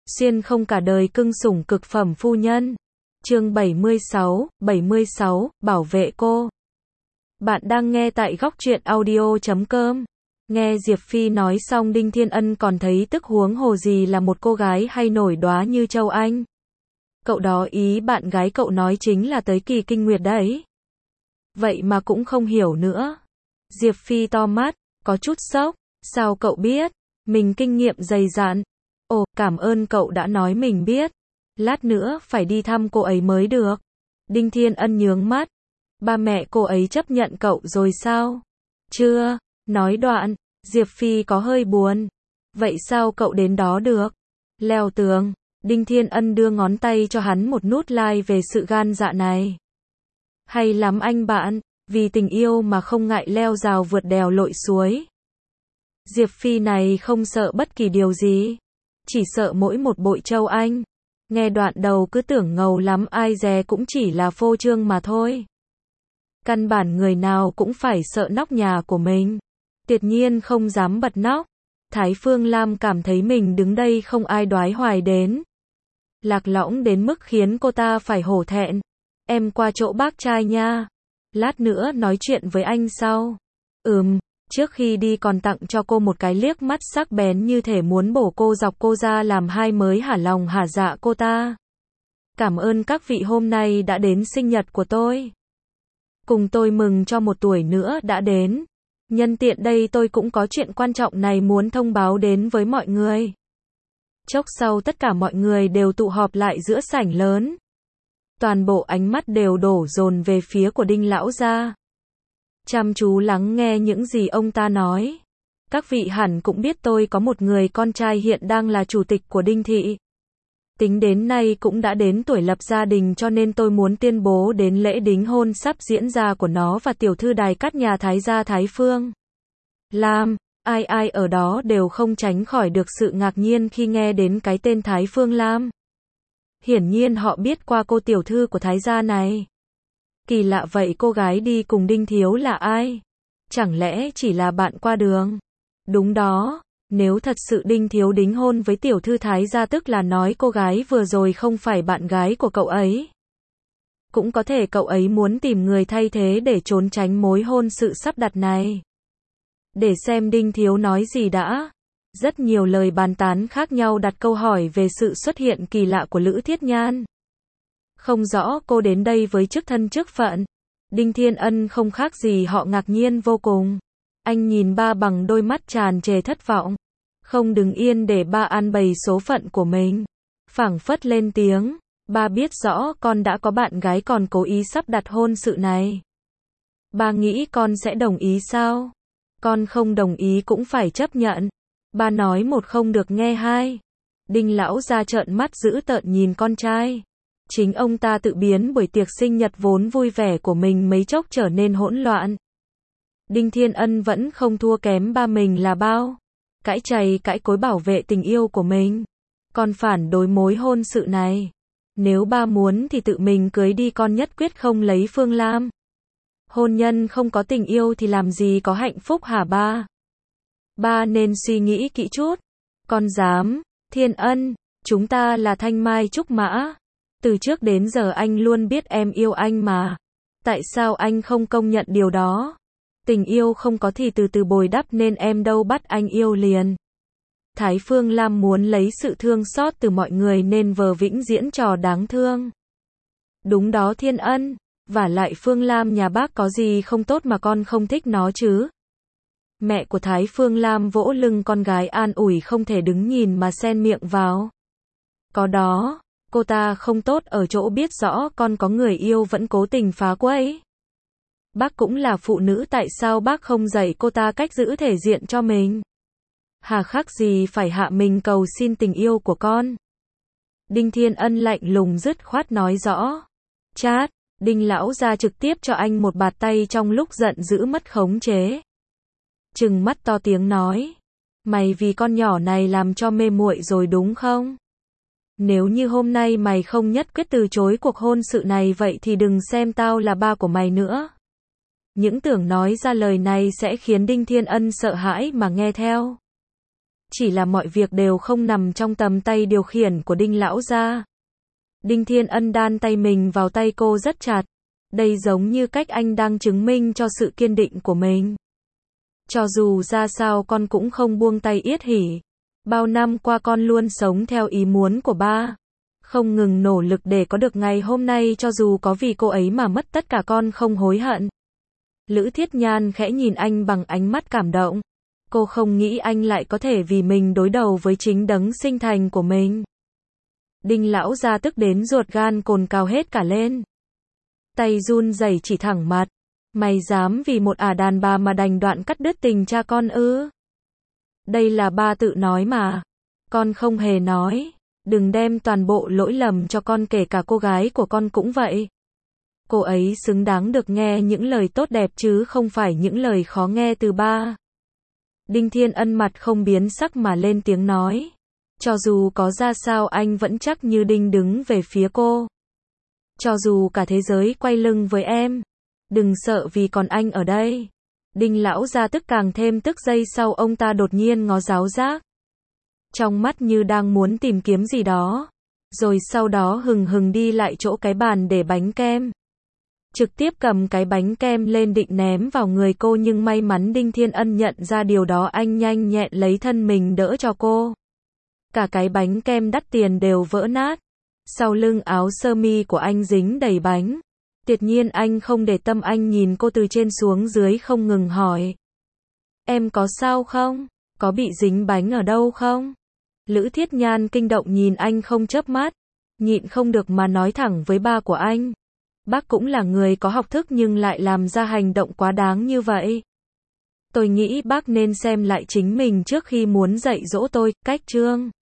Xuyên không cả đời cưng sủng cực phẩm phu nhân. Chương 76, bảo vệ cô. Bạn đang nghe tại góc truyện audio.com. Nghe Diệp Phi nói xong Đinh Thiên Ân còn thấy tức, huống hồ gì là một cô gái hay nổi đóa như Châu Anh. Cậu đó ý bạn gái cậu nói chính là tới kỳ kinh nguyệt đấy. Vậy mà cũng không hiểu nữa. Diệp Phi to mắt, có chút sốc. Sao cậu biết? Mình kinh nghiệm dày dặn. Ồ, cảm ơn cậu đã nói mình biết. Lát nữa phải đi thăm cô ấy mới được. Đinh Thiên Ân nhướng mắt. Ba mẹ cô ấy chấp nhận cậu rồi sao? Chưa. Nói đoạn, Diệp Phi có hơi buồn. Vậy sao cậu đến đó được? Leo tường. Đinh Thiên Ân đưa ngón tay cho hắn một nút like về sự gan dạ này. Hay lắm anh bạn, vì tình yêu mà không ngại leo rào vượt đèo lội suối. Diệp Phi này không sợ bất kỳ điều gì. Chỉ sợ mỗi một bội Châu Anh. Nghe đoạn đầu cứ tưởng ngầu lắm, ai dè cũng chỉ là phô trương mà thôi. Căn bản người nào cũng phải sợ nóc nhà của mình. Tuyệt nhiên không dám bật nóc. Thái Phương Lam cảm thấy mình đứng đây không ai đoái hoài đến. Lạc lõng đến mức khiến cô ta phải hổ thẹn. Em qua chỗ bác trai nha. Lát nữa nói chuyện với anh sau. Trước khi đi còn tặng cho cô một cái liếc mắt sắc bén như thể muốn bổ cô dọc cô ra làm hai mới hả lòng hả dạ cô ta. Cảm ơn các vị hôm nay đã đến sinh nhật của tôi. Cùng tôi mừng cho một tuổi nữa đã đến. Nhân tiện đây tôi cũng có chuyện quan trọng này muốn thông báo đến với mọi người. Chốc sau tất cả mọi người đều tụ họp lại giữa sảnh lớn. Toàn bộ ánh mắt đều đổ dồn về phía của Đinh lão gia. Chăm chú lắng nghe những gì ông ta nói. Các vị hẳn cũng biết tôi có một người con trai hiện đang là chủ tịch của Đinh thị. Tính đến nay cũng đã đến tuổi lập gia đình, cho nên tôi muốn tuyên bố đến lễ đính hôn sắp diễn ra của nó và tiểu thư đài cát nhà Thái gia Thái Phương Lam. Ai ở đó đều không tránh khỏi được sự ngạc nhiên khi nghe đến cái tên Thái Phương Lam. Hiển nhiên họ biết qua cô tiểu thư của Thái gia này. Kỳ lạ vậy, cô gái đi cùng Đinh thiếu là ai? Chẳng lẽ chỉ là bạn qua đường? Đúng đó, nếu thật sự Đinh thiếu đính hôn với tiểu thư Thái gia tức là nói cô gái vừa rồi không phải bạn gái của cậu ấy. Cũng có thể cậu ấy muốn tìm người thay thế để trốn tránh mối hôn sự sắp đặt này. Để xem Đinh thiếu nói gì đã. Rất nhiều lời bàn tán khác nhau đặt câu hỏi về sự xuất hiện kỳ lạ của Lữ Thiết Nhan. Không rõ cô đến đây với chức thân chức phận. Đinh Thiên Ân không khác gì họ, ngạc nhiên vô cùng. Anh nhìn ba bằng đôi mắt tràn trề thất vọng. Không đứng yên để ba an bày số phận của mình. Phảng phất lên tiếng. Ba biết rõ con đã có bạn gái còn cố ý sắp đặt hôn sự này. Ba nghĩ con sẽ đồng ý sao? Con không đồng ý cũng phải chấp nhận. Ba nói một không được nghe hai. Đinh lão ra trợn mắt dữ tợn nhìn con trai. Chính ông ta tự biến buổi tiệc sinh nhật vốn vui vẻ của mình mấy chốc trở nên hỗn loạn. Đinh Thiên Ân vẫn không thua kém ba mình là bao. Cãi chày cãi cối bảo vệ tình yêu của mình. Con phản đối mối hôn sự này. Nếu ba muốn thì tự mình cưới đi, con nhất quyết không lấy Phương Lam. Hôn nhân không có tình yêu thì làm gì có hạnh phúc hả ba? Ba nên suy nghĩ kỹ chút. Con dám. Thiên Ân, chúng ta là thanh mai trúc mã. Từ trước đến giờ anh luôn biết em yêu anh mà. Tại sao anh không công nhận điều đó? Tình yêu không có thì từ từ bồi đắp nên em đâu bắt anh yêu liền. Thái Phương Lam muốn lấy sự thương xót từ mọi người nên vờ vĩnh diễn trò đáng thương. Đúng đó Thiên Ân, vả lại Phương Lam nhà bác có gì không tốt mà con không thích nó chứ? Mẹ của Thái Phương Lam vỗ lưng con gái an ủi, không thể đứng nhìn mà xen miệng vào. Có đó, cô ta không tốt ở chỗ biết rõ con có người yêu vẫn cố tình phá quấy. Bác cũng là phụ nữ, tại sao bác không dạy cô ta cách giữ thể diện cho mình? Hà khắc gì phải hạ mình cầu xin tình yêu của con? Đinh Thiên Ân lạnh lùng dứt khoát nói rõ. Chát, Đinh lão ra trực tiếp cho anh một bạt tay trong lúc giận dữ mất khống chế. Trừng mắt to tiếng nói. Mày vì con nhỏ này làm cho mê muội rồi đúng không? Nếu như hôm nay mày không nhất quyết từ chối cuộc hôn sự này vậy thì đừng xem tao là ba của mày nữa. Những tưởng nói ra lời này sẽ khiến Đinh Thiên Ân sợ hãi mà nghe theo. chỉ là mọi việc đều không nằm trong tầm tay điều khiển của Đinh lão gia. Đinh Thiên Ân đan tay mình vào tay cô rất chặt. Đây giống như cách anh đang chứng minh cho sự kiên định của mình. Cho dù ra sao con cũng không buông tay Yết Hỷ. Bao năm qua con luôn sống theo ý muốn của ba. Không ngừng nỗ lực để có được ngày hôm nay, cho dù có vì cô ấy mà mất tất cả con không hối hận. Lữ Thiết Nhan khẽ nhìn anh bằng ánh mắt cảm động. Cô không nghĩ anh lại có thể vì mình đối đầu với chính đấng sinh thành của mình. Đinh lão gia tức đến ruột gan cồn cào hết cả lên. Tay run rẩy chỉ thẳng mặt. Mày dám vì một đàn bà mà đành đoạn cắt đứt tình cha con ư? Đây là ba tự nói mà. Con không hề nói. Đừng đem toàn bộ lỗi lầm cho con, kể cả cô gái của con cũng vậy. Cô ấy xứng đáng được nghe những lời tốt đẹp chứ không phải những lời khó nghe từ ba. Đinh Thiên Ân mặt không biến sắc mà lên tiếng nói. Cho dù có ra sao anh vẫn chắc như đinh đứng về phía cô. Cho dù cả thế giới quay lưng với em, đừng sợ vì còn anh ở đây. Đinh lão gia tức càng thêm tức, giây sau ông ta đột nhiên ngó giáo giác. Trong mắt như đang muốn tìm kiếm gì đó. Rồi sau đó hừng hừng đi lại chỗ cái bàn để bánh kem. Trực tiếp cầm cái bánh kem lên định ném vào người cô, nhưng may mắn Đinh Thiên Ân nhận ra điều đó, anh nhanh nhẹn lấy thân mình đỡ cho cô. Cả cái bánh kem đắt tiền đều vỡ nát. Sau lưng áo sơ mi của anh dính đầy bánh. Tuyệt nhiên anh không để tâm, anh nhìn cô từ trên xuống dưới không ngừng hỏi. Em có sao không? Có bị dính bánh ở đâu không? Lữ Thiết Nhan kinh động nhìn anh không chớp mắt. Nhịn không được mà nói thẳng với ba của anh. Bác cũng là người có học thức nhưng lại làm ra hành động quá đáng như vậy. Tôi nghĩ bác nên xem lại chính mình trước khi muốn dạy dỗ tôi. Cách chương